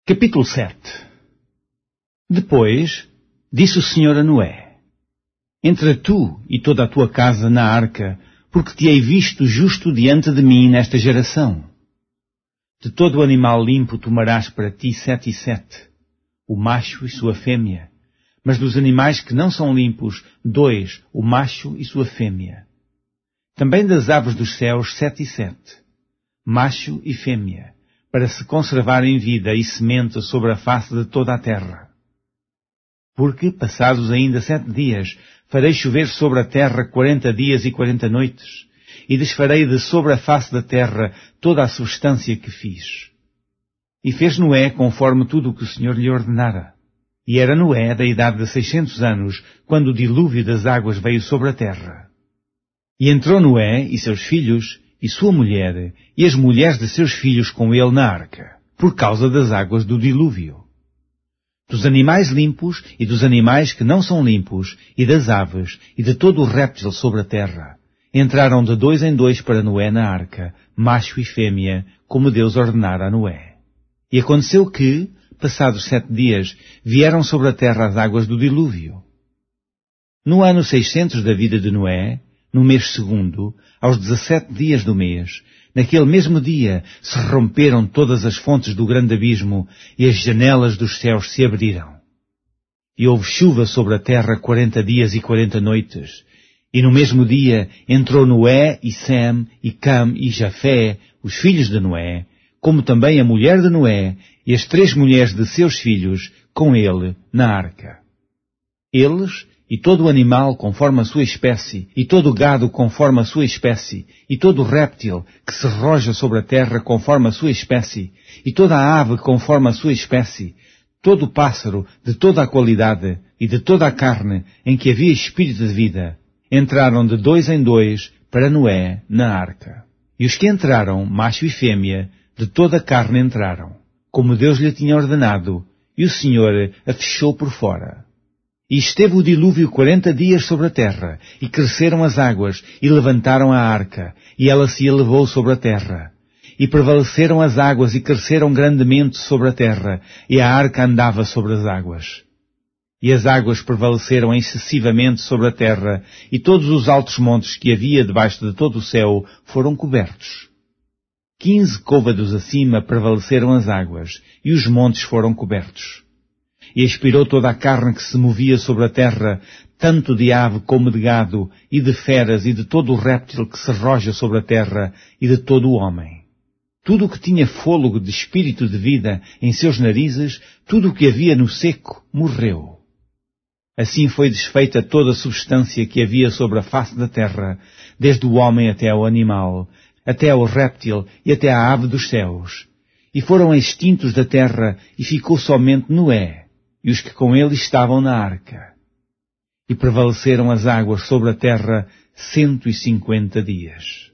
Capítulo 7. Depois disse o Senhor a Noé: Entra tu e toda a tua casa na arca, porque te hei visto justo diante de mim nesta geração. De todo o animal limpo tomarás para ti 7 e 7, o macho e sua fêmea, mas dos animais que não são limpos, 2, o macho e sua fêmea. Também das aves dos céus 7 e 7, macho e fêmea, para se conservarem vida e semente sobre a face de toda a terra. Porque, passados ainda 7 dias, farei chover sobre a terra 40 dias e 40 noites, e desfarei de sobre a face da terra toda a substância que fiz. E fez Noé conforme tudo o que o Senhor lhe ordenara. E era Noé da idade de 600 anos, quando o dilúvio das águas veio sobre a terra. E entrou Noé e seus filhos, e sua mulher, e as mulheres de seus filhos com ele na arca, por causa das águas do dilúvio. Dos animais limpos e dos animais que não são limpos, e das aves, e de todo o réptil sobre a terra, entraram de 2 em 2 para Noé na arca, macho e fêmea, como Deus ordenara a Noé. E aconteceu que, passados 7 dias, vieram sobre a terra as águas do dilúvio. No ano 600 da vida de Noé, no mês segundo, aos 17 dias do mês, naquele mesmo dia se romperam todas as fontes do grande abismo e as janelas dos céus se abriram. E houve chuva sobre a terra 40 dias e 40 noites. E no mesmo dia entrou Noé e Sem e Cam e Jafé, os filhos de Noé, como também a mulher de Noé e as 3 mulheres de seus filhos com ele na arca. Eles e todo o animal conforme a sua espécie, e todo o gado conforme a sua espécie, e todo o réptil que se roja sobre a terra conforme a sua espécie, e toda a ave conforme a sua espécie, todo o pássaro de toda a qualidade, e de toda a carne em que havia espírito de vida, entraram de 2 em 2 para Noé na arca. E os que entraram, macho e fêmea, de toda a carne entraram, como Deus lhe tinha ordenado, e o Senhor a fechou por fora. E esteve o dilúvio 40 dias sobre a terra, e cresceram as águas, e levantaram a arca, e ela se elevou sobre a terra. E prevaleceram as águas, e cresceram grandemente sobre a terra, e a arca andava sobre as águas. E as águas prevaleceram excessivamente sobre a terra, e todos os altos montes que havia debaixo de todo o céu foram cobertos. 15 côvados acima prevaleceram as águas, e os montes foram cobertos. E expirou toda a carne que se movia sobre a terra, tanto de ave como de gado, e de feras, e de todo o réptil que se roja sobre a terra, e de todo o homem. Tudo o que tinha fôlego de espírito de vida em seus narizes, tudo o que havia no seco, morreu. Assim foi desfeita toda a substância que havia sobre a face da terra, desde o homem até ao animal, até ao réptil e até à ave dos céus. E foram extintos da terra, e ficou somente Noé, e os que com ele estavam na arca. E prevaleceram as águas sobre a terra 150 dias.